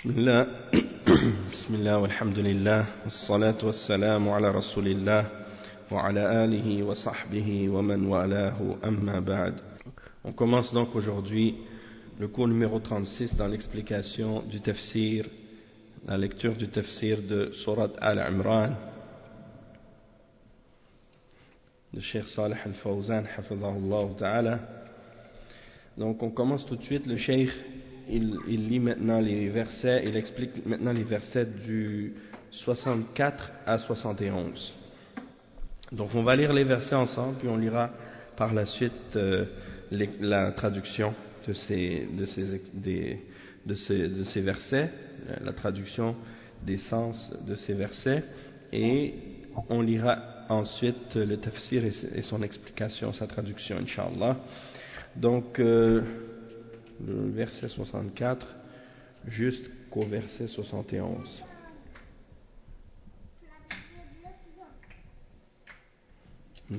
Bismillah, Bismillah, walhamdulillah, wassalatu wassalamu ala rasulillah, wa ala alihi wa sahbihi wa man walahu amma ba'd. On commence donc aujourd'hui le cours numéro 36 dans l'explication du tafsir, la lecture du tafsir de Surat Al-Imran de Cheikh Salih Al-Fawzan, hafidhahullah ta'ala. Donc on commence tout de suite, le Cheikh il lit maintenant les versets, il explique maintenant les versets du 64 à 71. Donc on va lire les versets ensemble, puis on lira par la suite la traduction de ces versets, la traduction des sens de ces versets, et on lira ensuite le tafsir et son explication, sa traduction, Inch'Allah. Donc le verset 64 jusqu'au verset 71. Non.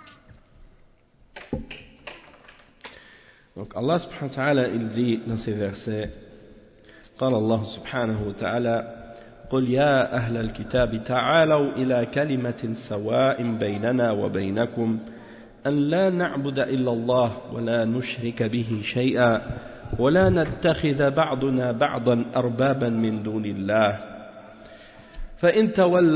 Donc Allah subhanahu wa ta'ala il dit dans ces versets, قال الله سبحانه وتعالى قل يا أهل الكتاب تعالوا إلى كلمة سواء بيننا وبينكم أن لا نعبد إلا الله ولا نشرك به شيئا ولا نتخذ بعضنا بعضا أربابا من دون الله فإن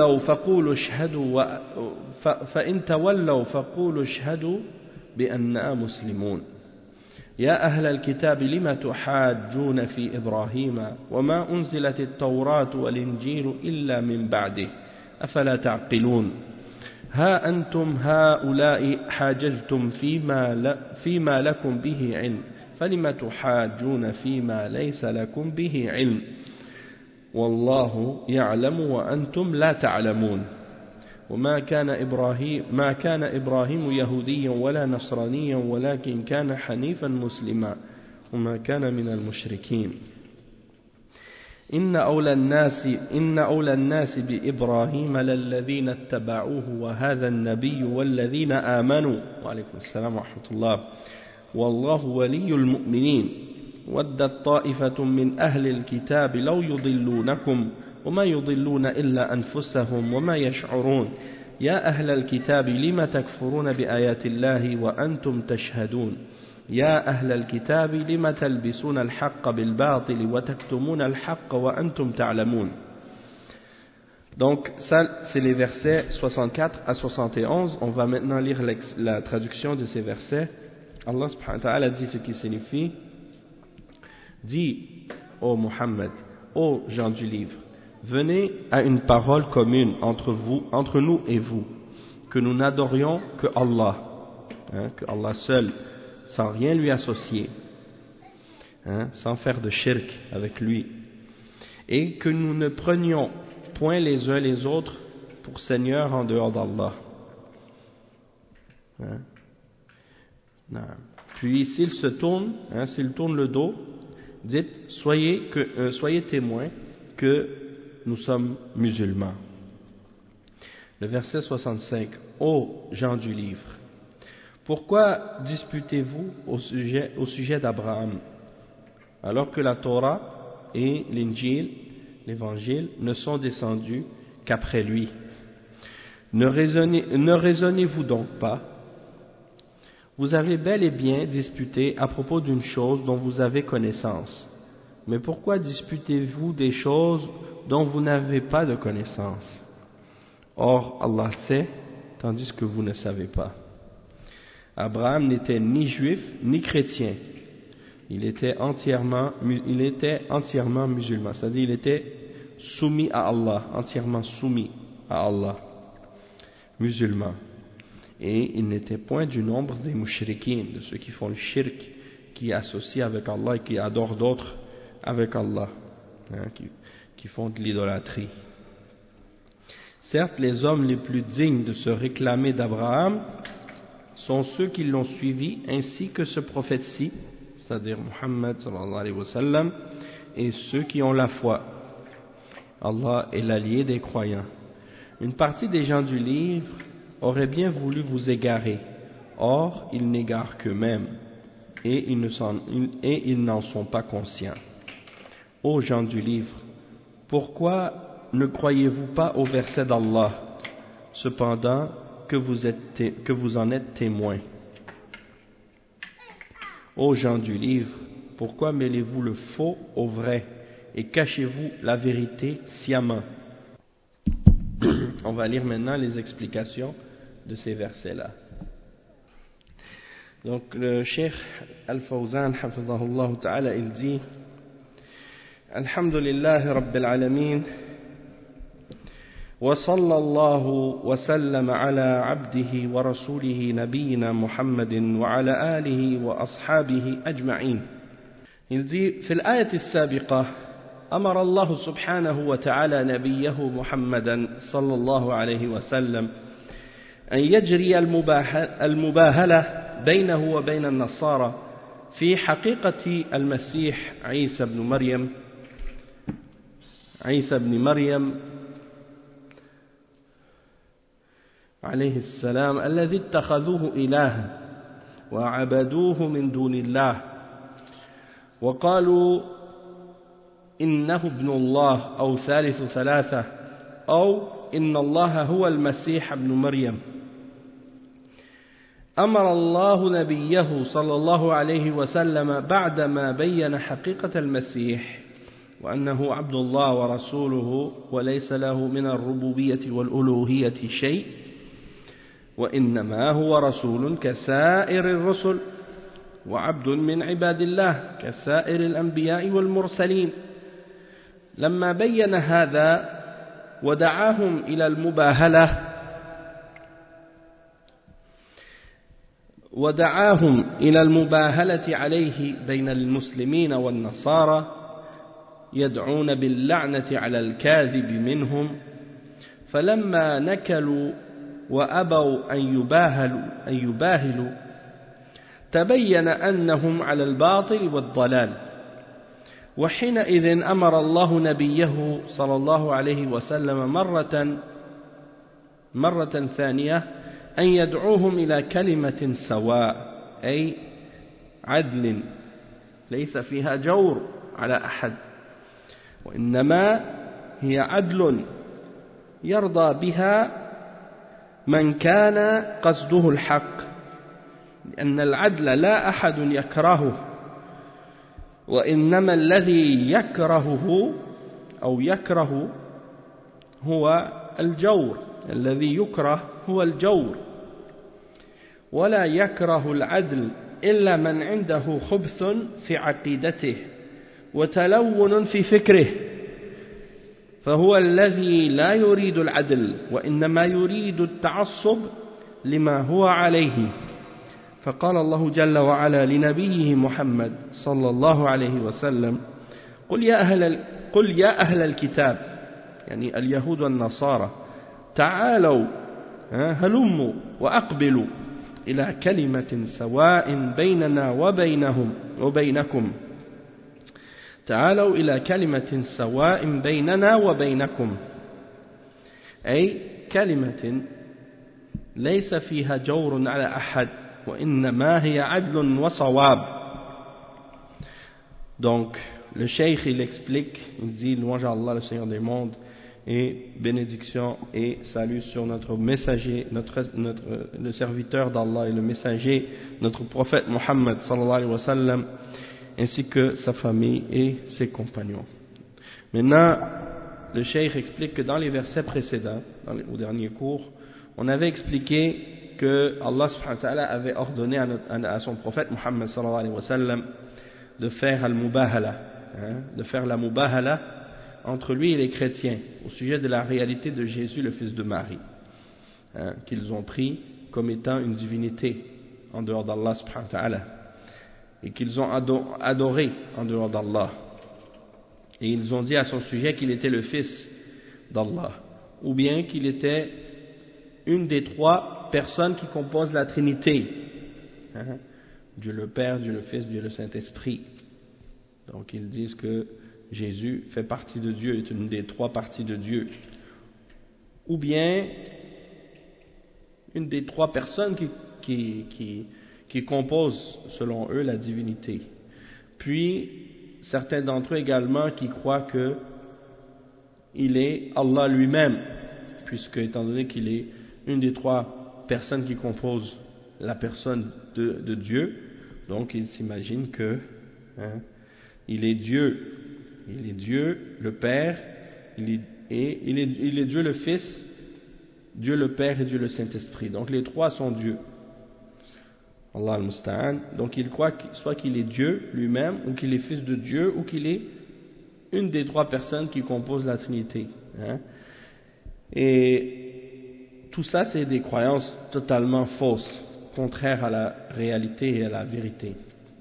تولوا فقولوا اشهدوا بأننا مسلمون يا أهل الكتاب لم تحاجون في إبراهيم وما أنزلت التوراة والإنجيل إلا من بعده أفلا تعقلون ها أنتم هؤلاء حاججتم فيما لكم به علم فلم تحاجون فيما ليس لكم به علم والله يعلم وأنتم لا تعلمون وما كان إبراهيم يهوديا ولا نصرانيا ولكن كان حنيفا مسلما وما كان من المشركين إن أولى الناس بإبراهيم للذين اتبعوه وهذا النبي والذين آمنوا وعليكم السلام ورحمة الله والله ولي المؤمنين ودت طائفة من أهل الكتاب لو يضلونكم وما يضلون إلا أنفسهم وما يشعرون يا أهل الكتاب لم تكفرون بآيات الله وأنتم تشهدون يا أهل الكتاب لم تلبسون الحق بالباطل وتكتمون الحق وأنتم تعلمون. Donc ça c'est les versets 64 à 71. On va maintenant lire la traduction de ces versets. Allah subhanahu wa ta'ala dit ce qui signifie: dis ô Muhammad, ô gens du livre, venez à une parole commune entre nous et vous, que nous n'adorions que Allah, que Allah seul, sans rien lui associer, sans faire de shirk avec lui, et que nous ne prenions point les uns les autres pour seigneurs en dehors d'Allah. Puis s'il tourne le dos, dites soyez témoins que nous sommes musulmans. Le verset 65: ô gens du livre, pourquoi disputez-vous au sujet d'Abraham, alors que la Torah et l'Injil, l'Évangile, ne sont descendus qu'après lui? Ne raisonnez-vous donc pas? Vous avez bel et bien disputé à propos d'une chose dont vous avez connaissance. Mais pourquoi disputez-vous des choses dont vous n'avez pas de connaissance? Or, Allah sait, tandis que vous ne savez pas. Abraham n'était ni juif ni chrétien. Il était entièrement musulman, c'est-à-dire il était soumis à Allah, entièrement soumis à Allah, musulman. Et il n'était point du nombre des mushrikins, de ceux qui font le shirk, qui associent avec Allah et qui adorent d'autres avec Allah, qui font de l'idolâtrie. Certes, les hommes les plus dignes de se réclamer d'Abraham sont ceux qui l'ont suivi, ainsi que ce prophète-ci, c'est-à-dire Muhammad sallallahu alayhi wa sallam, et ceux qui ont la foi. Allah est l'allié des croyants. Une partie des gens du livre aurait bien voulu vous égarer, or ils n'égarent qu'eux-mêmes, et ils n'en sont pas conscients. Ô gens du livre, pourquoi ne croyez-vous pas au verset d'Allah, cependant que vous en êtes témoins? Ô gens du livre, pourquoi mêlez-vous le faux au vrai et cachez-vous la vérité sciemment? On va lire maintenant les explications de ces versets-là. Donc le Cheikh Al-Fawzan, hafidhahullah ta'ala, il dit: Alhamdulillah Rabbil Alamin, wa sallallahu wa sallam ala abdihi wa rasulihi nabiyyina Muhammadin wa ala alihi wa ashabihi ajma'in. Il dit: في الآية السابقة أمر الله سبحانه وتعالى نبيه محمدا صلى الله عليه وسلم أن يجري المباهلة بينه وبين النصارى في حقيقة المسيح عيسى بن مريم عليه السلام الذي اتخذوه إلها وعبدوه من دون الله وقالوا إنه ابن الله أو ثالث ثلاثة أو إن الله هو المسيح ابن مريم. أمر الله نبيه صلى الله عليه وسلم بعدما بين حقيقة المسيح وأنه عبد الله ورسوله وليس له من الربوبية والألوهية شيء وإنما هو رسول كسائر الرسل وعبد من عباد الله كسائر الأنبياء والمرسلين. لما بين هذا ودعاهم إلى المباهلة عليه بين المسلمين والنصارى يدعون باللعنة على الكاذب منهم، فلما نكلوا وأبوا أن يباهلوا تبين أنهم على الباطل والضلال، وحينئذ أمر الله نبيه صلى الله عليه وسلم مرة ثانية أن يدعوهم إلى كلمة سواء، أي عدل ليس فيها جور على أحد، وإنما هي عدل يرضى بها من كان قصده الحق، لأن العدل لا أحد يكرهه، وإنما الذي يكره هو الجور، الذي يكره هو الجور، ولا يكره العدل إلا من عنده خبث في عقيدته وتلون في فكره، فهو الذي لا يريد العدل وإنما يريد التعصب لما هو عليه. فقال الله جل وعلا لنبيه محمد صلى الله عليه وسلم: قل يا أهل الكتاب، يعني اليهود والنصارى، تعالوا هلموا وأقبلوا إلى كلمة سواء بيننا وبينكم، تعالوا إلى كلمة سواء بيننا وبينكم، أي كلمة ليس فيها جور على أحد وإنما هي عدل وصواب. Donc le cheikh il explique, il dit: louange à Allah le Seigneur des mondes, et bénédiction et salut sur notre messager, le serviteur d'Allah et le messager, notre prophète Muhammad sallallahu alayhi wa sallam, ainsi que sa famille et ses compagnons. Maintenant, le cheikh explique que dans les versets précédents, au dernier cours, on avait expliqué que Allah subhanahu wa ta'ala avait ordonné à son prophète Muhammad sallallahu alayhi wa sallam de faire al-mubahala, de faire la mubahala entre lui et les chrétiens au sujet de la réalité de Jésus, le fils de Marie, qu'ils ont pris comme étant une divinité en dehors d'Allah subhanahu wa ta'ala, et qu'ils ont adoré en dehors d'Allah, et ils ont dit à son sujet qu'il était le fils d'Allah, ou bien qu'il était une des trois personnes qui composent la Trinité, Dieu le Père, Dieu le Fils, Dieu le Saint-Esprit. Donc ils disent que Jésus fait partie de Dieu, est une des trois parties de Dieu, ou bien une des trois personnes qui composent selon eux la divinité. Puis certains d'entre eux également qui croient que il est Allah lui-même, puisque étant donné qu'il est une des trois personnes qui composent la personne de Dieu, donc ils s'imaginent que il est Dieu le Père, il est Dieu le Fils, Dieu le Père et Dieu le Saint-Esprit. Donc les trois sont Dieu. Allah al-Musta'an. Donc il croit soit qu'il est Dieu lui-même, ou qu'il est fils de Dieu, ou qu'il est une des trois personnes qui composent la Trinité. Et tout ça, c'est des croyances totalement fausses, contraires à la réalité et à la vérité.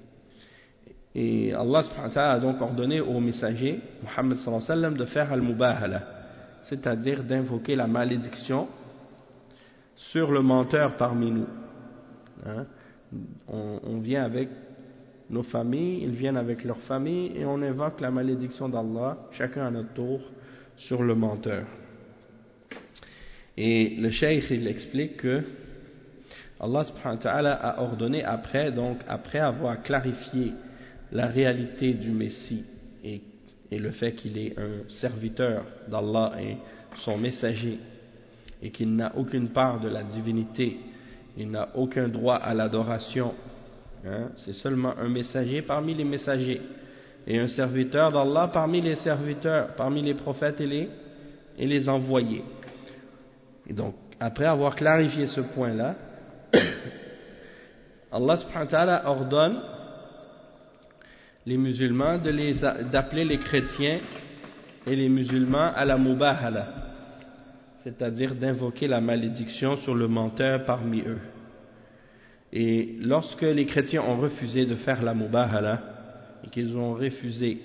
Et Allah subhanahu wa ta'ala a donc ordonné au messager, Muhammad sallallahu alayhi wa sallam, de faire al-mubahala, c'est-à-dire d'invoquer la malédiction sur le menteur parmi nous. On vient avec nos familles, ils viennent avec leurs familles et on invoque la malédiction d'Allah, chacun à notre tour, sur le menteur. Et le cheikh il explique que Allah subhanahu wa ta'ala a ordonné après avoir clarifié la réalité du Messie et le fait qu'il est un serviteur d'Allah et son messager et qu'il n'a aucune part de la divinité, il n'a aucun droit à l'adoration, c'est seulement un messager parmi les messagers et un serviteur d'Allah parmi les serviteurs, parmi les prophètes et les envoyés. Et donc, après avoir clarifié ce point-là, Allah subhanahu wa ta'ala ordonne les musulmans d'appeler les chrétiens et les musulmans à la mubahala, c'est-à-dire d'invoquer la malédiction sur le menteur parmi eux. Et lorsque les chrétiens ont refusé de faire la mubahala et qu'ils ont refusé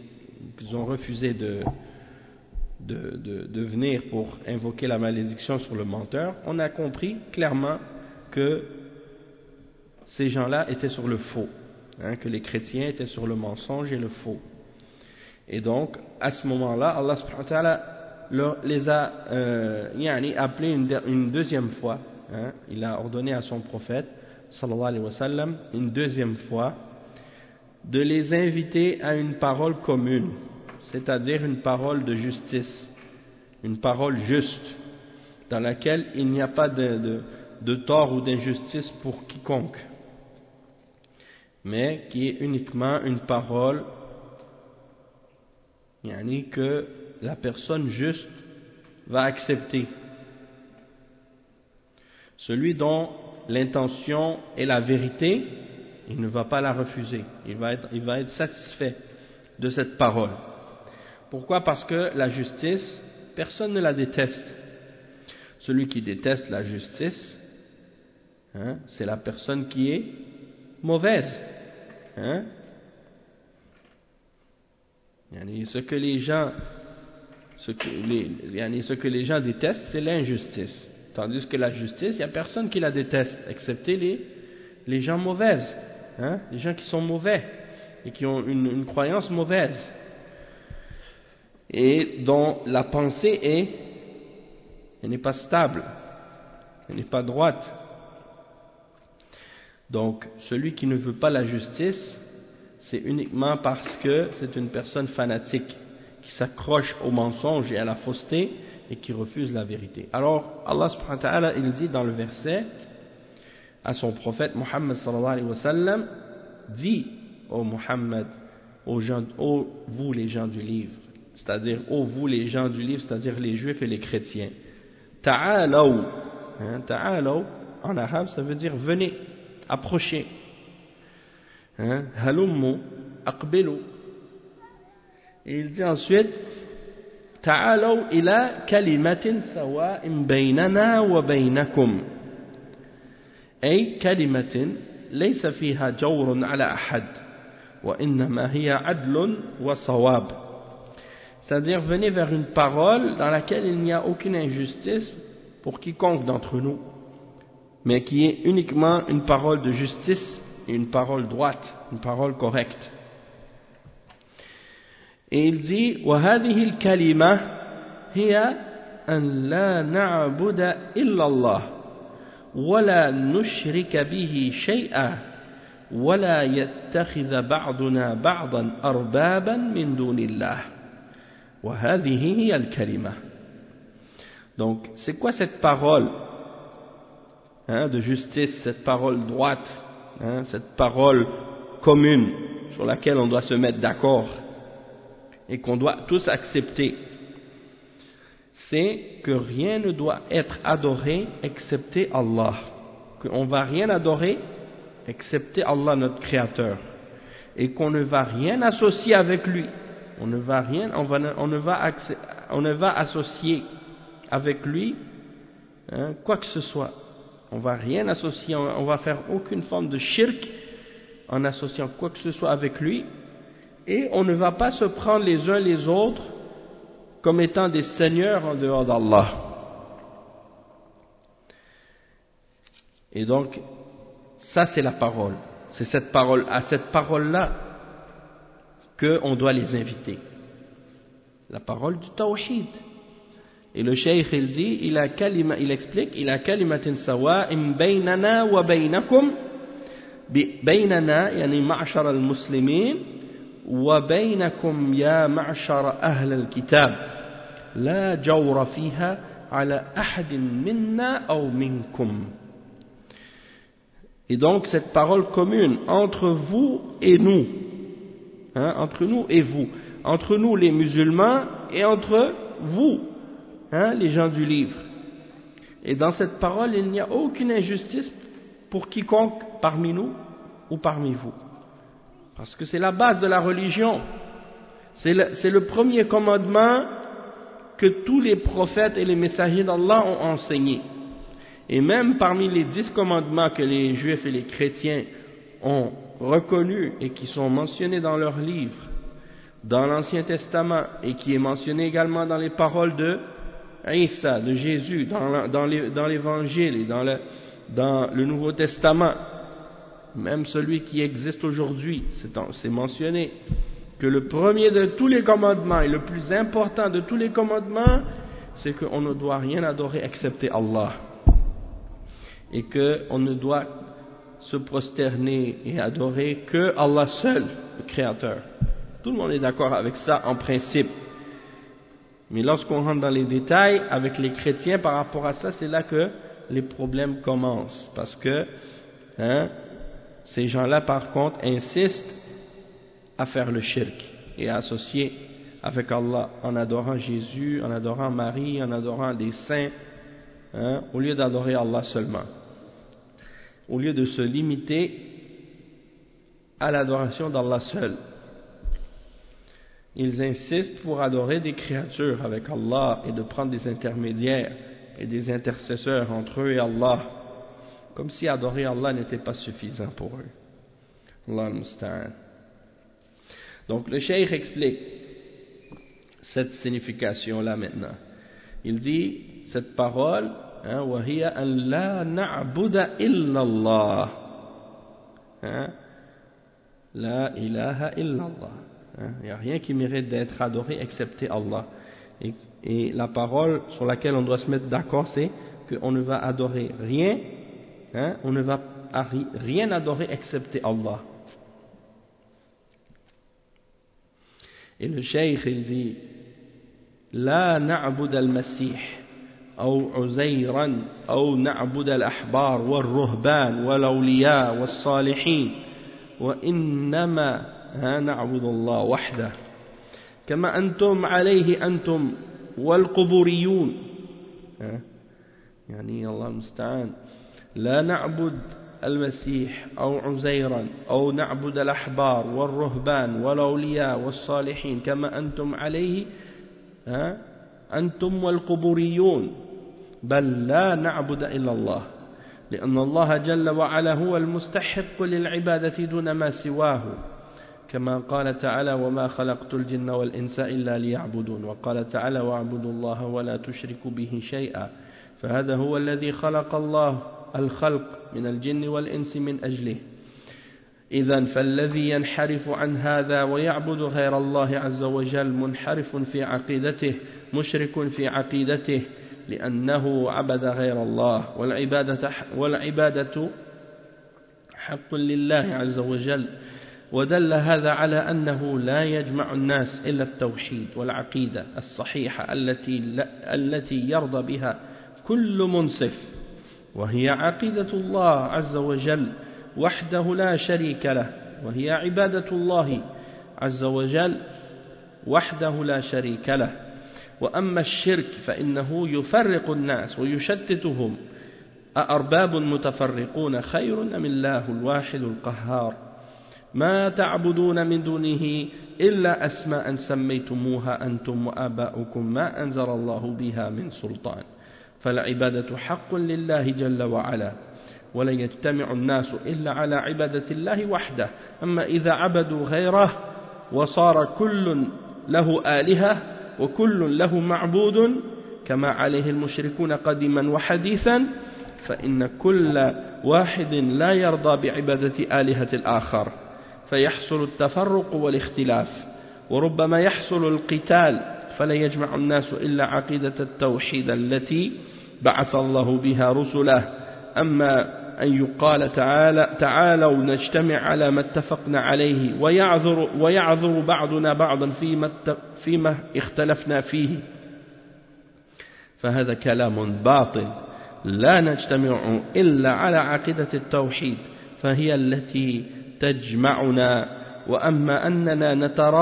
de venir pour invoquer la malédiction sur le menteur, on a compris clairement que ces gens-là étaient sur le faux, que les chrétiens étaient sur le mensonge et le faux. Et donc, à ce moment-là, Allah subhanahu wa ta'ala les a appelés une deuxième fois. Il a ordonné à son prophète, sallallahu alayhi wa sallam, une deuxième fois, de les inviter à une parole commune, c'est-à-dire une parole de justice, une parole juste, dans laquelle il n'y a pas de tort ou d'injustice pour quiconque, mais qui est uniquement une parole que la personne juste va accepter. Celui dont l'intention est la vérité, il ne va pas la refuser, il va être satisfait de cette parole. Pourquoi? Parce que la justice, personne ne la déteste. Celui qui déteste la justice, c'est la personne qui est mauvaise. Ce que les gens détestent, c'est l'injustice. Tandis que la justice, il n'y a personne qui la déteste, excepté les gens mauvaises, les gens qui sont mauvais et qui ont une croyance mauvaise et dont la pensée elle n'est pas stable, elle n'est pas droite. Donc, celui qui ne veut pas la justice, c'est uniquement parce que c'est une personne fanatique qui s'accroche au mensonge et à la fausseté et qui refuse la vérité. Alors, Allah subhanahu wa ta'ala, il dit dans le verset à son prophète Muhammad sallallahu alayhi wa sallam, dit ô Muhammad, ô vous les gens du livre, c'est-à-dire ô vous les gens du livre, c'est-à-dire les juifs et les chrétiens, ta'alaw, ta'alaw en arabe ça veut dire venez, approchez, halummu aqbilu, et il dit ensuite تعالوا إلى كلمة سواء بيننا وبينكم أي كلمة ليس فيها جور على أحد وإنما هي عدل وصواب, c'est-à-dire venez vers une parole dans laquelle il n'y a aucune injustice pour quiconque d'entre nous, mais qui est uniquement une parole de justice et une parole droite, une parole correcte. Et il dit وهذه الكلمة هي أن لا نعبد إلا الله ولا نشرك به شيئا ولا يتخذ بعضنا بعضا أربابا من دون الله وهذه هي الكلمة. Donc c'est quoi cette parole de justice, cette parole droite, cette parole commune sur laquelle on doit se mettre d'accord et qu'on doit tous accepter? C'est que rien ne doit être adoré excepté Allah, qu'on ne va rien adorer excepté Allah notre Créateur, et qu'on ne va rien associer avec lui, on ne va associer avec lui quoi que ce soit, on va rien associer, on va faire aucune forme de shirk en associant quoi que ce soit avec lui, et on ne va pas se prendre les uns les autres comme étant des seigneurs en dehors d'Allah. Et donc, ça c'est la parole. C'est cette parole, à cette parole-là qu'on doit les inviter. La parole du tawhid. Et le cheikh il dit, il explique, il a kalimatin sawa'im baynana wa baynakum, baynana yani ma'shar al-muslimin wa baynakum ya ma'shar ahl al-kitab. لا جور فيها على أحد منا أو منكم. Et donc cette parole commune entre vous et nous, entre nous et vous, entre nous les musulmans et entre vous, les gens du livre. Et dans cette parole il n'y a aucune injustice pour quiconque parmi nous ou parmi vous, parce que c'est la base de la religion, c'est le premier commandement que tous les prophètes et les messagers d'Allah ont enseigné. Et même parmi les 10 commandements que les juifs et les chrétiens ont reconnus et qui sont mentionnés dans leurs livres, dans l'Ancien Testament, et qui est mentionné également dans les paroles de Isa, de Jésus, dans l'Évangile et dans le Nouveau Testament, même celui qui existe aujourd'hui, c'est mentionné que le premier de tous les commandements et le plus important de tous les commandements, c'est qu'on ne doit rien adorer excepté Allah, et qu'on ne doit se prosterner et adorer que Allah seul, le Créateur. Tout le monde est d'accord avec ça en principe, mais lorsqu'on rentre dans les détails avec les chrétiens par rapport à ça, c'est là que les problèmes commencent, parce que ces gens-là par contre insistent à faire le shirk et à associer avec Allah en adorant Jésus, en adorant Marie, en adorant des saints, au lieu d'adorer Allah seulement, au lieu de se limiter à l'adoration d'Allah seul. Ils insistent pour adorer des créatures avec Allah et de prendre des intermédiaires et des intercesseurs entre eux et Allah, comme si adorer Allah n'était pas suffisant pour eux. Allah al-Musta'an. Donc le cheikh explique cette signification-là maintenant. Il dit, cette parole, وَهِيَ أَنْ لَا نَعْبُدَ إِلَّا اللَّهِ, لَا إِلَهَ إِلَّا اللَّهِ. Il n'y a rien qui mérite d'être adoré excepté Allah. Et la parole sur laquelle on doit se mettre d'accord, c'est qu'on ne va adorer rien, on ne va rien adorer excepté Allah. Et le cheikh il dit, لا نعبد المسيح أو عزيرا أو نعبد الأحبار والرهبان والأولياء والصالحين وإنما نعبد الله وحده كما أنتم عليه أنتم والقبوريون. يعني الله المستعان، لا نعبد المسيح أو عزيرا أو نعبد الأحبار والرهبان والأولياء والصالحين كما أنتم عليه أنتم والقبوريون، بل لا نعبد إلا الله، لأن الله جل وعلا هو المستحق للعبادة دون ما سواه، كما قال تعالى وما خلقت الجن والإنس إلا ليعبدون، وقال تعالى واعبدوا الله ولا تشركوا به شيئا، فهذا هو الذي خلق الله الخلق من الجن والإنس من أجله. إذن فالذي ينحرف عن هذا ويعبد غير الله عز وجل منحرف في عقيدته مشرك في عقيدته، لأنه عبد غير الله، والعبادة حق لله عز وجل. ودل هذا على أنه لا يجمع الناس إلا التوحيد والعقيدة الصحيحة التي يرضى بها كل منصف، وهي عقيدة الله عز وجل وحده لا شريك له، وهي عبادة الله عز وجل وحده لا شريك له. وأما الشرك فإنه يفرق الناس ويشتتهم. أأرباب متفرقون خير أم الله الواحد القهار؟ ما تعبدون من دونه إلا أسماء سميتموها أنتم وآباؤكم ما أنزل الله بها من سلطان. فالعبادة حق لله جل وعلا، ولا يجتمع الناس إلا على عبادة الله وحده. أما إذا عبدوا غيره وصار كل له آلهة وكل له معبود كما عليه المشركون قديما وحديثا، فإن كل واحد لا يرضى بعبادة آلهة الآخر، فيحصل التفرق والاختلاف، وربما يحصل القتال، فلا يجمع الناس إلا عقيدة التوحيد التي بعث الله بها رسله. أما أن يقال تعالوا نجتمع على ما اتفقنا عليه ويعذر بعضنا بعضا فيما اختلفنا فيه، فهذا كلام باطل. لا نجتمع إلا على عقيدة التوحيد، فهي التي تجمعنا. وأما أننا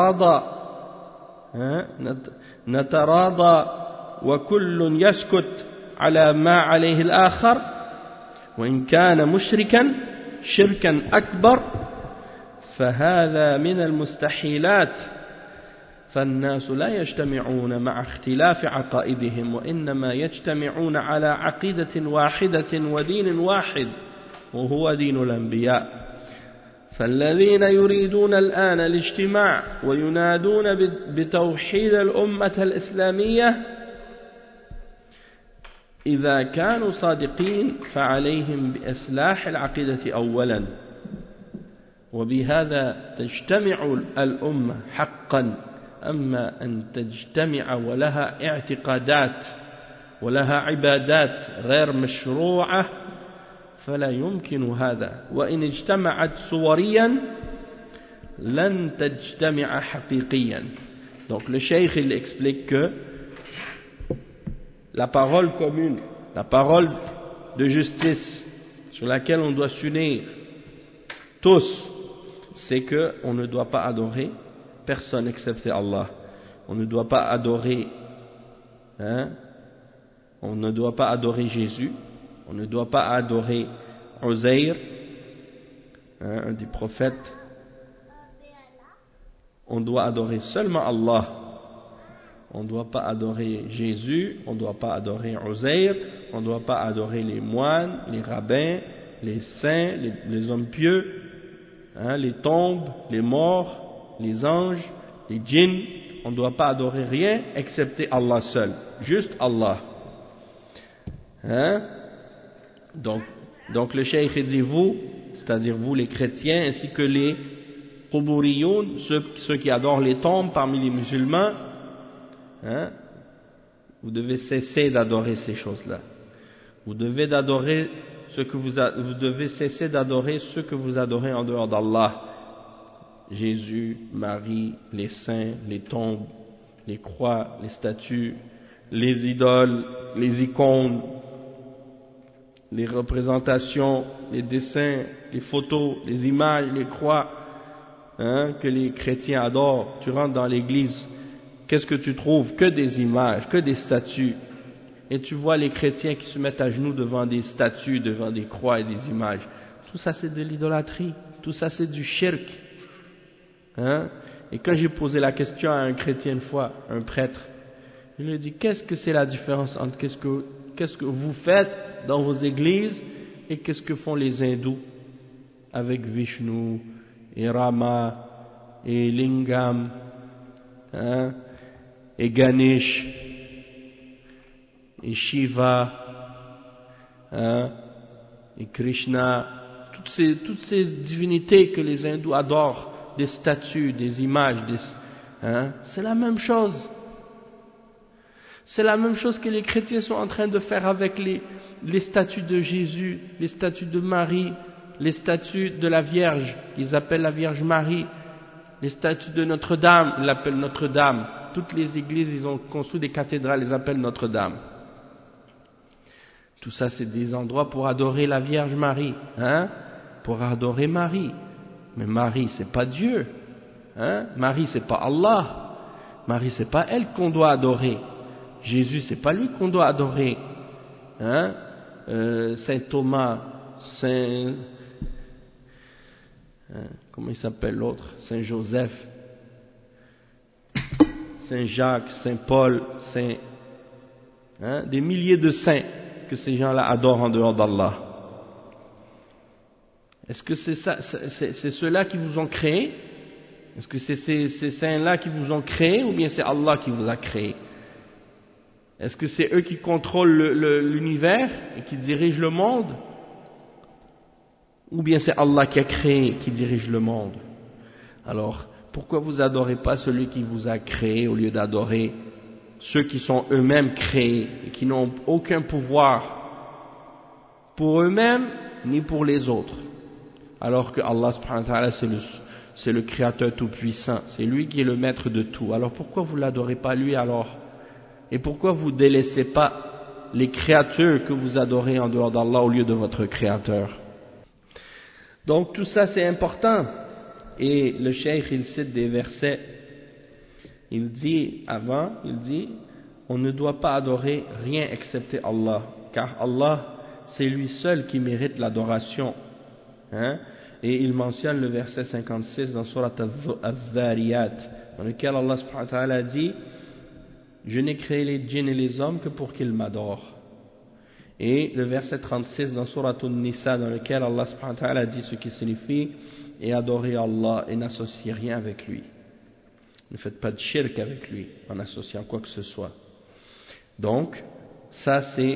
نتراضى وكل يسكت على ما عليه الآخر، وإن كان مشركا شركا أكبر، فهذا من المستحيلات. فالناس لا يجتمعون مع اختلاف عقائدهم، وإنما يجتمعون على عقيدة واحدة ودين واحد، وهو دين الأنبياء. فالذين يريدون الآن الاجتماع وينادون بتوحيد الأمة الإسلامية، إذا كانوا صادقين فعليهم بإصلاح العقيدة أولا، وبهذا تجتمع الأمة حقا. أما أن تجتمع ولها اعتقادات ولها عبادات غير مشروعة فلا يمكن هذا. وإن اجتمعت صوريا لن تجتمع حقيقيا. Donc le cheikh il explique que la parole commune, la parole de justice sur laquelle on doit s'unir tous, c'est que on ne doit pas adorer personne excepté Allah. On ne doit pas adorer, on ne doit pas adorer Jésus, on ne doit pas adorer Uzair, un des prophètes. On doit adorer seulement Allah. On ne doit pas adorer Jésus, on ne doit pas adorer Uzair, on ne doit pas adorer les moines, les rabbins, les saints, les hommes pieux, les tombes, les morts, les anges, les djinns. On ne doit pas adorer rien excepté Allah seul, juste Allah. Donc le cheikh dit vous, c'est-à-dire vous les chrétiens, ainsi que les Qubouriyoun, ceux qui adorent les tombes parmi les musulmans, vous devez cesser d'adorer ces choses-là. Vous devez cesser d'adorer ce que vous adorez en dehors d'Allah. Jésus, Marie, les saints, les tombes, les croix, les statues, les idoles, les icônes, les représentations, les dessins, les photos, les images, les croix, que les chrétiens adorent. Tu rentres dans l'église, qu'est-ce que tu trouves? Que des images, que des statues. Et tu vois les chrétiens qui se mettent à genoux devant des statues, devant des croix et des images. Tout ça c'est de l'idolâtrie, tout ça c'est du shirk. Et quand j'ai posé la question à un chrétien une fois, un prêtre, il lui a dit qu'est-ce que c'est la différence entre qu'est-ce que vous faites dans vos églises et qu'est-ce que font les hindous avec Vishnu et Rama et Lingam et Ganesh et Shiva et Krishna, toutes ces divinités que les hindous adorent, des statues, des images, c'est la même chose. C'est la même chose que les chrétiens sont en train de faire avec les statues de Jésus, les statues de Marie, les statues de la Vierge, ils appellent la Vierge Marie, les statues de Notre-Dame, ils l'appellent Notre-Dame. Toutes les églises, ils ont construit des cathédrales, ils appellent Notre-Dame. Tout ça, c'est des endroits pour adorer la Vierge Marie, hein, pour adorer Marie. Mais Marie, c'est pas Dieu, hein. Marie, c'est pas Allah. Marie, c'est pas elle qu'on doit adorer. Jésus, c'est pas lui qu'on doit adorer, hein. Saint Thomas, comment il s'appelle l'autre? Saint Joseph, Saint Jacques, Saint Paul, des milliers de saints que ces gens-là adorent en dehors d'Allah. Est-ce que c'est ça, c'est ceux-là qui vous ont créé? Est-ce que c'est ces saints-là qui vous ont créé ou bien c'est Allah qui vous a créé? Est-ce que c'est eux qui contrôlent l'univers et qui dirigent le monde? Ou bien c'est Allah qui a créé, qui dirige le monde? Alors, pourquoi vous adorez pas celui qui vous a créé au lieu d'adorer ceux qui sont eux-mêmes créés et qui n'ont aucun pouvoir pour eux-mêmes ni pour les autres? Alors que Allah subhanahu wa ta'ala c'est le créateur tout-puissant, c'est lui qui est le maître de tout. Alors pourquoi vous l'adorez pas lui alors? Et pourquoi vous délaissez pas les créatures que vous adorez en dehors d'Allah au lieu de votre créateur? Donc tout ça c'est important. Et le cheikh il cite des versets. Il dit, on ne doit pas adorer rien excepté Allah, car Allah, c'est lui seul qui mérite l'adoration. Hein? Et il mentionne le verset 56 dans Surat Al-Dhariyat, dans lequel Allah subhanahu wa ta'ala dit, je n'ai créé les djinns et les hommes que pour qu'ils m'adorent. Et le verset 36 dans Surat An-Nisa, dans lequel Allah subhanahu wa ta'ala dit ce qui signifie, et adorez Allah et n'associez rien avec lui. Ne faites pas de shirk avec lui en associant quoi que ce soit. Donc, ça c'est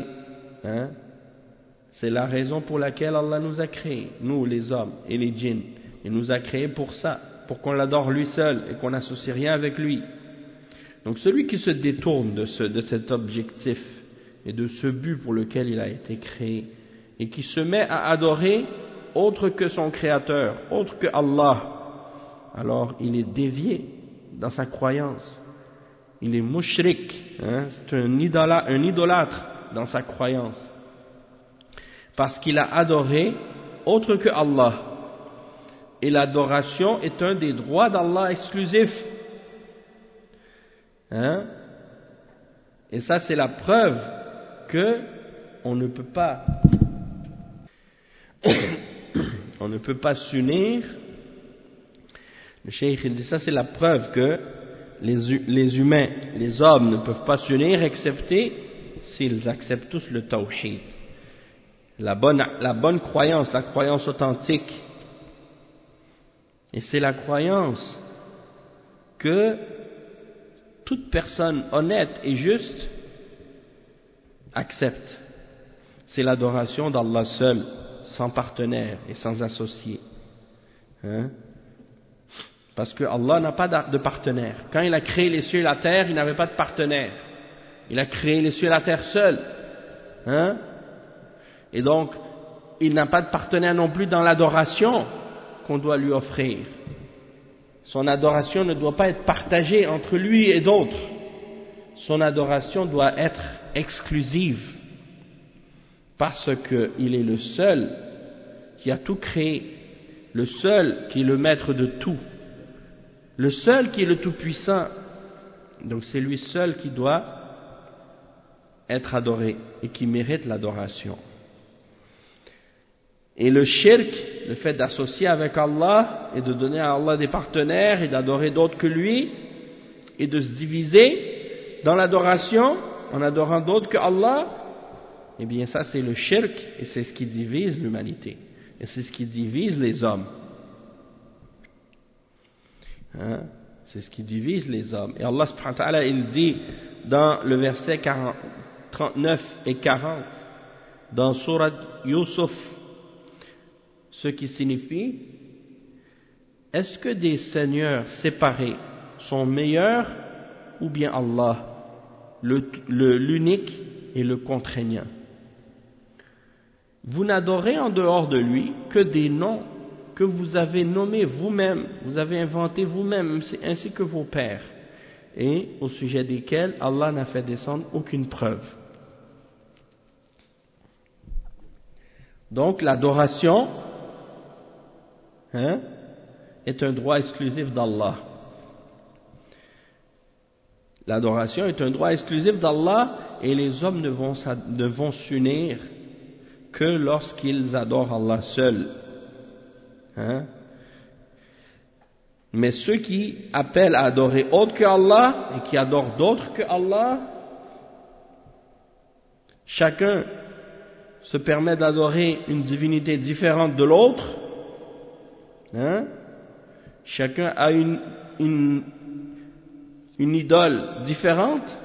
la raison pour laquelle Allah nous a créés, nous les hommes et les djinns. Il nous a créés pour ça, pour qu'on l'adore lui seul et qu'on n'associe rien avec lui. Donc celui qui se détourne de cet objectif et de ce but pour lequel il a été créé et qui se met à adorer autre que son créateur, autre que Allah, alors il est dévié dans sa croyance. Il est mushrik, c'est un idolâtre dans sa croyance. Parce qu'il a adoré autre que Allah. Et l'adoration est un des droits d'Allah exclusifs. Et ça c'est la preuve que on ne peut pas s'unir. Le cheikh il dit ça c'est la preuve que les humains, les hommes ne peuvent pas s'unir excepté s'ils acceptent tous le tawhid, la bonne croyance, la croyance authentique. Et c'est la croyance que toute personne honnête et juste accepte. C'est l'adoration d'Allah seul, sans partenaire et sans associé. Parce que Allah n'a pas de partenaire. Quand il a créé les cieux et la terre, il n'avait pas de partenaire. Il a créé les cieux et la terre seul. Et donc, il n'a pas de partenaire non plus dans l'adoration qu'on doit lui offrir. Son adoration ne doit pas être partagée entre lui et d'autres. Son adoration doit être exclusive. Parce qu'il est le seul qui a tout créé. Le seul qui est le maître de tout. Le seul qui est le tout-puissant. Donc c'est lui seul qui doit être adoré et qui mérite l'adoration. Et le shirk, le fait d'associer avec Allah et de donner à Allah des partenaires et d'adorer d'autres que lui et de se diviser dans l'adoration en adorant d'autres que Allah, eh bien ça c'est le shirk et c'est ce qui divise l'humanité et c'est ce qui divise les hommes. C'est ce qui divise les hommes. Et Allah subhanahu wa ta'ala il dit dans le verset 39 et 40 dans Surat Yusuf, ce qui signifie, est-ce que des seigneurs séparés sont meilleurs ou bien Allah, l'unique et le contraignant? vous n'adorez en dehors de lui que des noms que vous avez nommés vous-même, vous avez inventés vous-même, ainsi que vos pères, et au sujet desquels Allah n'a fait descendre aucune preuve. Donc l'adoration est un droit exclusif d'Allah. L'adoration est un droit exclusif d'Allah et les hommes ne vont s'unir que lorsqu'ils adorent Allah seul. Mais ceux qui appellent à adorer autre que Allah et qui adorent d'autres que Allah, chacun se permet d'adorer une divinité différente de l'autre. Chacun a une idole différente,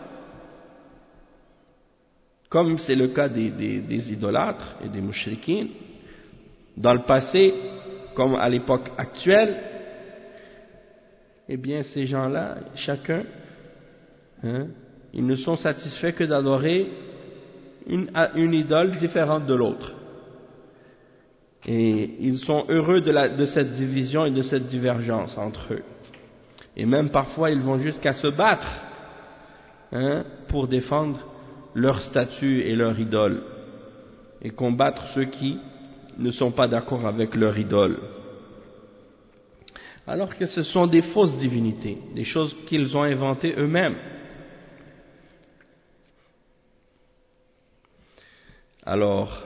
comme c'est le cas des idolâtres et des mouchriquins, dans le passé comme à l'époque actuelle. Eh bien ces gens-là, chacun, ils ne sont satisfaits que d'adorer une idole différente de l'autre. Et ils sont heureux de cette division et de cette divergence entre eux. Et même parfois ils vont jusqu'à se battre pour défendre leur statut et leur idole, et combattre ceux qui ne sont pas d'accord avec leur idole. Alors que ce sont des fausses divinités, des choses qu'ils ont inventées eux-mêmes. Alors,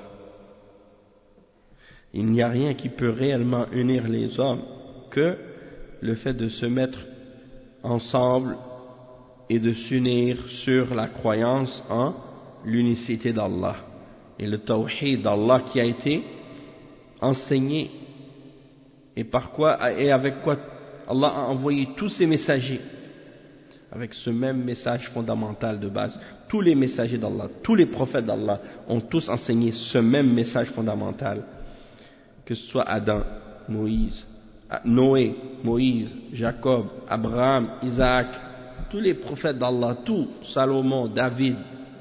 il n'y a rien qui peut réellement unir les hommes que le fait de se mettre ensemble et de s'unir sur la croyance en l'unicité d'Allah et le tawhid d'Allah qui a été enseigné et par quoi et avec quoi Allah a envoyé tous ses messagers, avec ce même message fondamental de base. Tous les messagers d'Allah, tous les prophètes d'Allah ont tous enseigné ce même message fondamental, que ce soit Adam, Moïse, Noé, Moïse, Jacob, Abraham, Isaac, tous les prophètes d'Allah, tous, Salomon, David,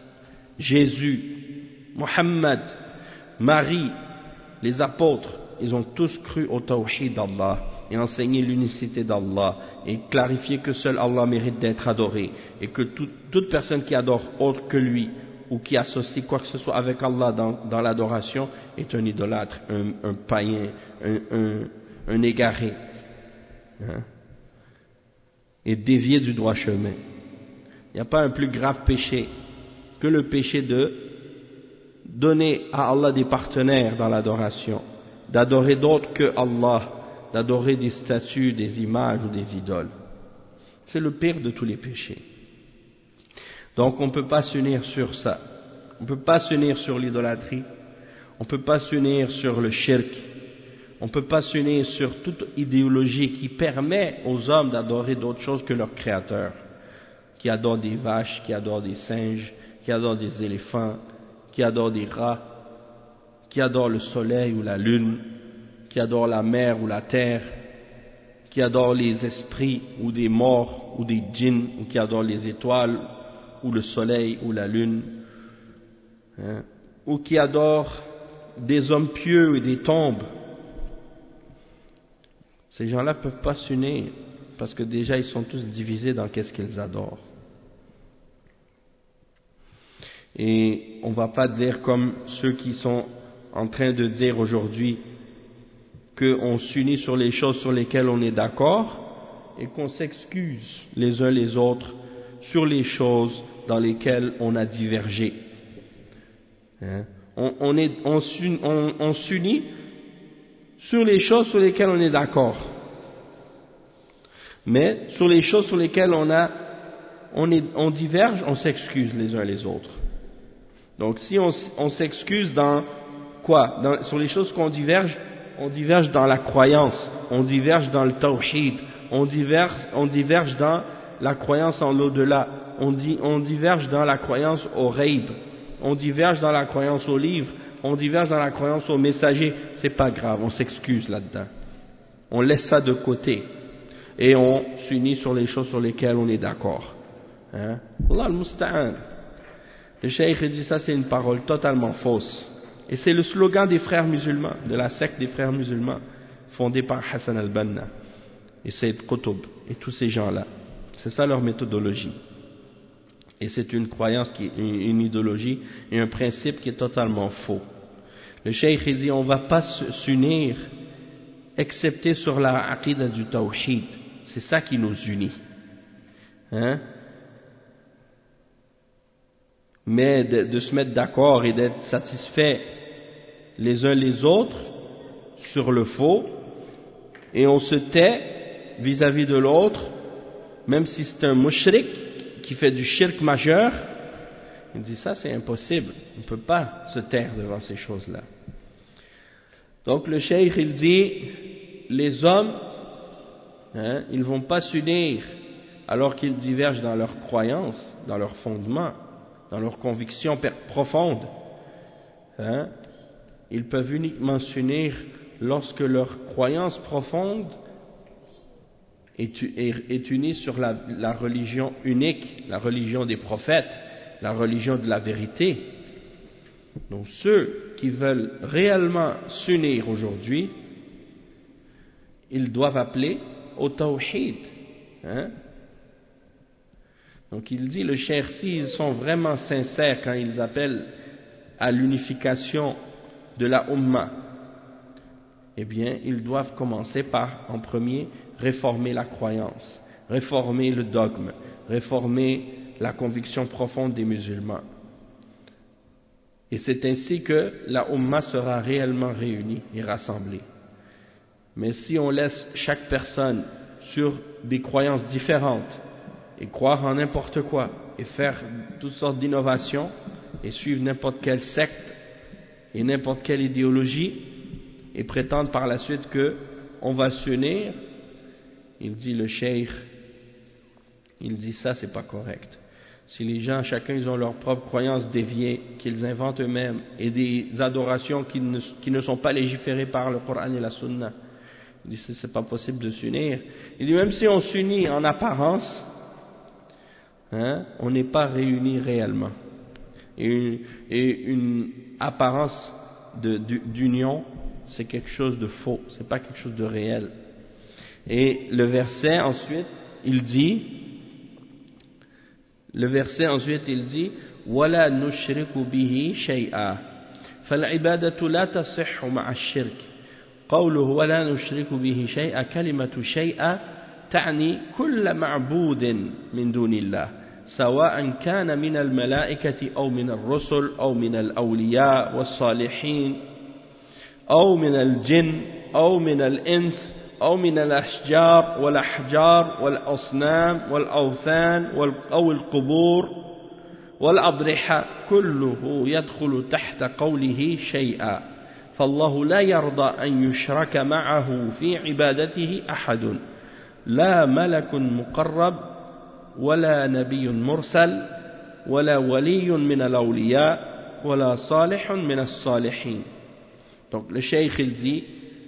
Jésus, Mohammed, Marie, les apôtres, ils ont tous cru au tawhid d'Allah et enseigné l'unicité d'Allah et clarifié que seul Allah mérite d'être adoré et que toute personne qui adore autre que lui ou qui associe quoi que ce soit avec Allah dans l'adoration est un idolâtre, un païen, un égaré, et dévié du droit chemin. Il n'y a pas un plus grave péché que le péché de donner à Allah des partenaires dans l'adoration, d'adorer d'autres que Allah, d'adorer des statues, des images ou des idoles. C'est le pire de tous les péchés. Donc on ne peut pas s'unir sur ça. On ne peut pas s'unir sur l'idolâtrie. On ne peut pas s'unir sur le shirk. On ne peut pas s'unir sur toute idéologie qui permet aux hommes d'adorer d'autres choses que leur créateur, qui adore des vaches, qui adore des singes, qui adore des éléphants, qui adore des rats, qui adore le soleil ou la lune, qui adore la mer ou la terre, qui adore les esprits ou des morts ou des djinns, ou qui adore les étoiles ou le soleil ou la lune, ou qui adore des hommes pieux et des tombes. Ces gens-là ne peuvent pas s'unir parce que déjà ils sont tous divisés dans qu'est-ce qu'ils adorent. Et on ne va pas dire comme ceux qui sont en train de dire aujourd'hui qu'on s'unit sur les choses sur lesquelles on est d'accord et qu'on s'excuse les uns les autres sur les choses dans lesquelles on a divergé. On s'unit sur les choses sur lesquelles on est d'accord, mais sur les choses sur lesquelles on diverge, on s'excuse les uns les autres. Donc si on s'excuse dans quoi? Sur les choses qu'on diverge, on diverge dans la croyance, on diverge dans le tawhid, on diverge dans la croyance en l'au-delà, on diverge dans la croyance au ghaib, on diverge dans la croyance au livre, on diverge dans la croyance au messager. C'est pas grave, on s'excuse là-dedans. On laisse ça de côté et on s'unit sur les choses sur lesquelles on est d'accord. Allah al-Musta'an. Le cheikh dit ça, c'est une parole totalement fausse. Et c'est le slogan des frères musulmans, de la secte des frères musulmans, fondée par Hassan al-Banna et Sayyid Qutb et tous ces gens-là. C'est ça leur méthodologie. Et c'est une croyance, une idéologie et un principe qui est totalement faux. Le cheikh il dit, on ne va pas s'unir excepté sur la aqidah du tawhid. C'est ça qui nous unit. Hein? Mais de se mettre d'accord et d'être satisfaits les uns les autres sur le faux, et on se tait vis-à-vis de l'autre, même si c'est un mushrik qui fait du shirk majeur, il dit ça c'est impossible, on ne peut pas se taire devant ces choses-là. Donc le cheikh il dit, les hommes, ils ne vont pas s'unir alors qu'ils divergent dans leurs croyances, dans leurs fondements, dans leurs convictions profondes. Ils peuvent uniquement s'unir lorsque leur croyance profonde est unie sur la religion unique, la religion des prophètes, la religion de la vérité. Donc ceux qui veulent réellement s'unir aujourd'hui, ils doivent appeler au tawhid. Donc il dit, le cheikh, s'ils sont vraiment sincères quand ils appellent à l'unification de la Ummah, eh bien ils doivent commencer par, en premier, réformer la croyance, réformer le dogme, réformer la conviction profonde des musulmans. Et c'est ainsi que la Ummah sera réellement réunie et rassemblée. Mais si on laisse chaque personne sur des croyances différentes et croire en n'importe quoi et faire toutes sortes d'innovations et suivre n'importe quelle secte et n'importe quelle idéologie et prétendre par la suite que on va s'unir, il dit le cheikh, il dit ça c'est pas correct. Si les gens, chacun ils ont leurs propres croyances déviées qu'ils inventent eux-mêmes et des adorations qui ne sont pas légiférées par le Coran et la Sunna, il dit c'est pas possible de s'unir. Il dit même si on s'unit en apparence, on n'est pas réunis réellement. Et une apparence d'union, c'est quelque chose de faux, c'est pas quelque chose de réel. Et le verset ensuite, il dit وَلَا نُشْرِكُ بِهِ شَيْئًا فَالْعِبَادَةُ لَا تَصِحُّ مَعَ الشِّرْكِ. قوله ولا نشرك به شيئا كلمة شيئا تعني كل معبود من دون الله سواء كان من الملائكة أو من الرسل أو من الأولياء والصالحين أو من الجن أو من الإنس أو من الأشجار والأحجار والأصنام والأوثان أو القبور والأضرحة كله يدخل تحت قوله شيئا فالله لا يرضى أن يشرك معه في عبادته أحد لا ملك مقرب ولا نبي مرسل ولا ولي من الأولياء ولا صالح من الصالحين. Donc le cheikh il dit,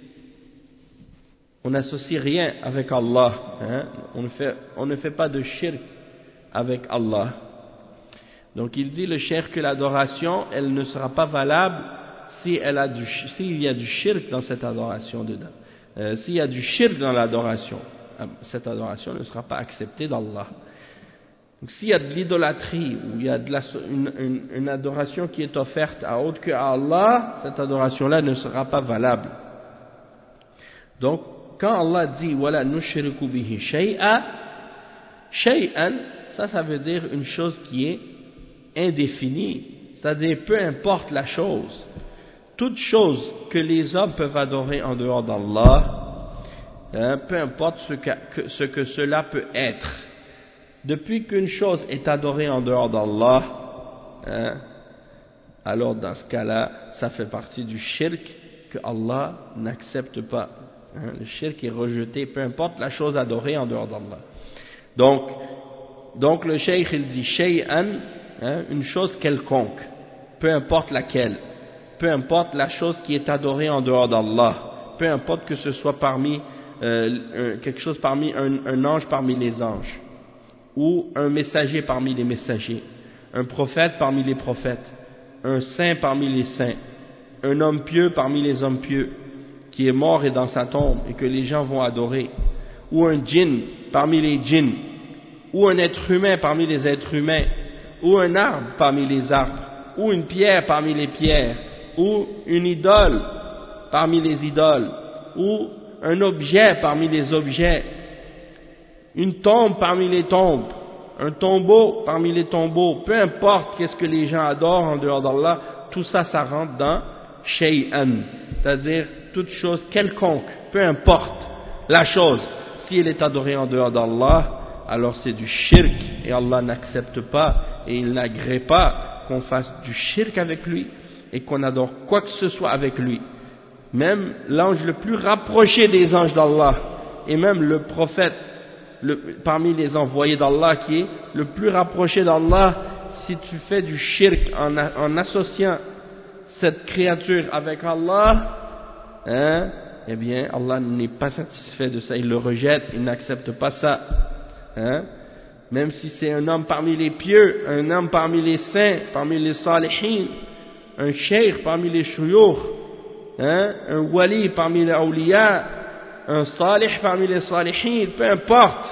on n'associe rien avec Allah, on ne fait pas de shirk avec Allah. Donc il dit le cheikh que l'adoration elle ne sera pas valable s'il y a du shirk dans cette adoration dedans. S'il y a du shirk dans l'adoration, cette adoration ne sera pas acceptée d'Allah. Donc s'il y a de l'idolâtrie ou il y a une adoration qui est offerte à autre que Allah, cette adoration-là ne sera pas valable. Donc quand Allah dit wala nushriku bihi shay'an, ça veut dire une chose qui est indéfinie, c'est-à-dire peu importe la chose. Toute chose que les hommes peuvent adorer en dehors d'Allah, peu importe ce que cela peut être, depuis qu'une chose est adorée en dehors d'Allah, alors dans ce cas-là, ça fait partie du shirk que Allah n'accepte pas. Le shirk est rejeté, peu importe la chose adorée en dehors d'Allah. Donc le cheikh il dit shay'an, une chose quelconque, peu importe laquelle. Peu importe la chose qui est adorée en dehors d'Allah, peu importe que ce soit parmi quelque chose parmi un ange parmi les anges, ou un messager parmi les messagers, un prophète parmi les prophètes, un saint parmi les saints, un homme pieux parmi les hommes pieux, qui est mort et dans sa tombe, et que les gens vont adorer, ou un djinn parmi les djinns, ou un être humain parmi les êtres humains, ou un arbre parmi les arbres, ou une pierre parmi les pierres, ou une idole parmi les idoles, ou un objet parmi les objets, une tombe parmi les tombes, un tombeau parmi les tombeaux, peu importe qu'est-ce que les gens adorent en dehors d'Allah, tout ça, ça rentre dans shay'an, c'est-à-dire toute chose quelconque, peu importe la chose, si elle est adorée en dehors d'Allah, alors c'est du shirk, et Allah n'accepte pas, et il n'agrée pas qu'on fasse du shirk avec lui, et qu'on adore quoi que ce soit avec lui. Même l'ange le plus rapproché des anges d'Allah, et même le prophète, parmi les envoyés d'Allah, qui est le plus rapproché d'Allah, si tu fais du shirk en associant cette créature avec Allah, hein, eh bien Allah n'est pas satisfait de ça, il le rejette, il n'accepte pas ça, hein. Même si c'est un homme parmi les pieux, un homme parmi les saints, parmi les salihin, un cheikh parmi les shuyukh, hein, un wali parmi les awliya, un salih parmi les salihin, peu importe,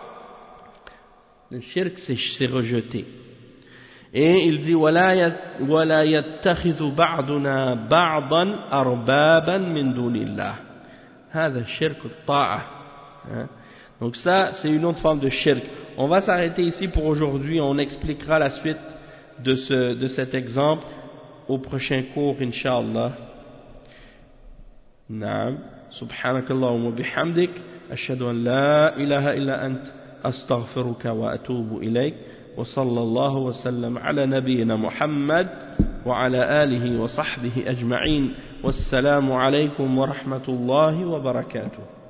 le shirk c'est rejeté. Et il dit وَلَا يَتَّخِذُ بَعْضُنَا بَعْضًا أَرْبَابًا مِنْ دُونِ اللَّهِ هذا شرك الطاعة. Donc ça c'est une autre forme de shirk. On va s'arrêter ici pour aujourd'hui, on expliquera la suite de cet exemple au prochain cours Inch'Allah. Naam. Subhanakallahumma wa bihamdik ashhadu an la ilaha illa ant astaghfiruka wa atubu ilayk. وصلى الله وسلم على نبينا محمد وعلى آله وصحبه أجمعين والسلام عليكم ورحمة الله وبركاته.